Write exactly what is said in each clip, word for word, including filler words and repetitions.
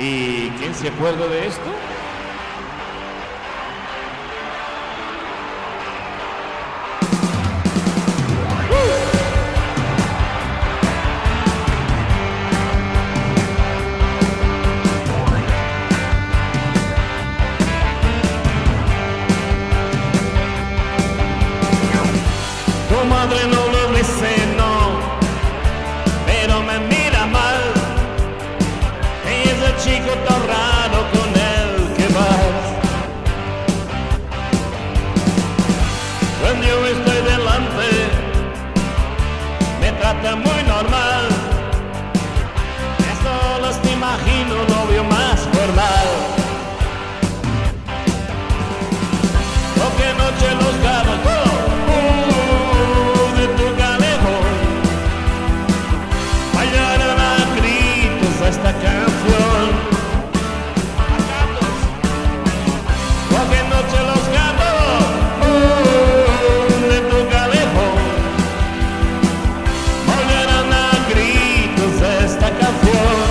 ¿Y quién se acuerda de esto? Tu madre no lo dice, no, pero me mira mal. Ella es el chico tan raro con el que vas. Cuando yo estoy delante, me trata muy normal. Ya solo te imagino un novio más formal. Porque noche los gatos, oh, de tu calefón, bailarán a gritos esta canción. Porque noche los gatos, oh, de tu calefón, bailarán a gritos esta canción.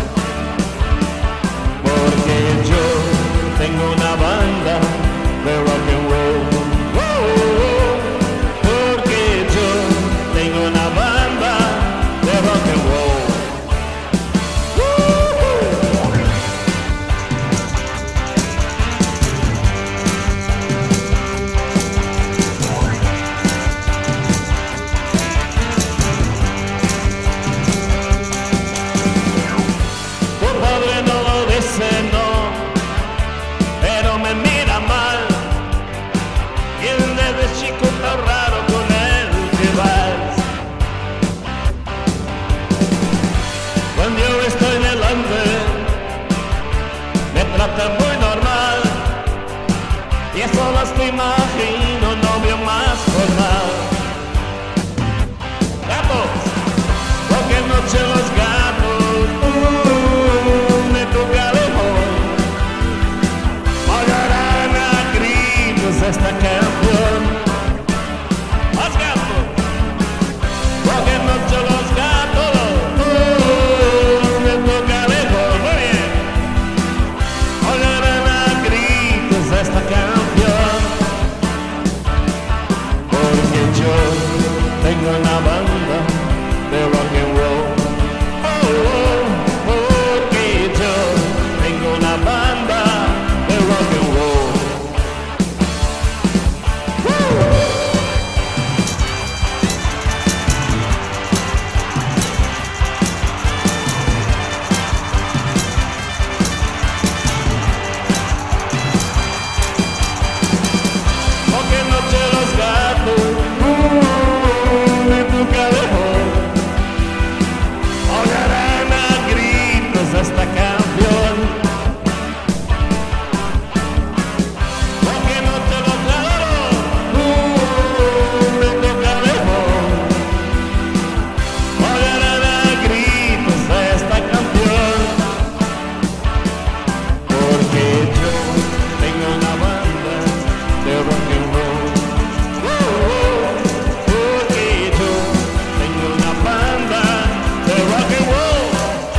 Porque yo tengo una banda de rock and roll. Oh, oh, oh. Porque yo tengo una banda de rock and roll. Tu padre no lo dice, no, pero me mira mal. Y el de chico tan raro con el que vas. Cuando yo estoy delante, me trata muy normal. Y eso las te imagino, novio más formal. Gatos, porque noche los gatos, uh, me toca lejos, bailarán a gritos esta canción. Los gatos, porque noche los gatos, uh, me toca lejos, muy bien, bailarán a gritos esta canción. Porque yo tengo una banda de rock and roll. Oh, oh, porque yo tengo una banda de rock and roll. Porque noche los gatos, uh, de tu calefón, ahogarán a gritos esta canción. Porque noche los gatos, uh, de tu calefón, ahogarán a gritos esta canción. Porque yo tengo una banda de rock and roll. Oh, oh, porque yo tengo una banda de rock and roll.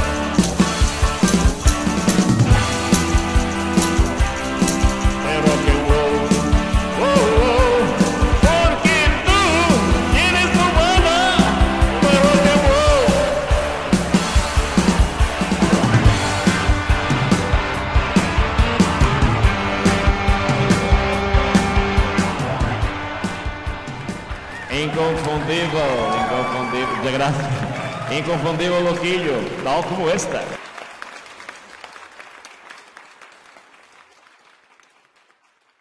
De rock and roll. Oh, oh, porque tú tienes tu banda de rock and roll. Inconfundible, inconfundible, muchas gracias. Inconfundible loquillo, tal como esta.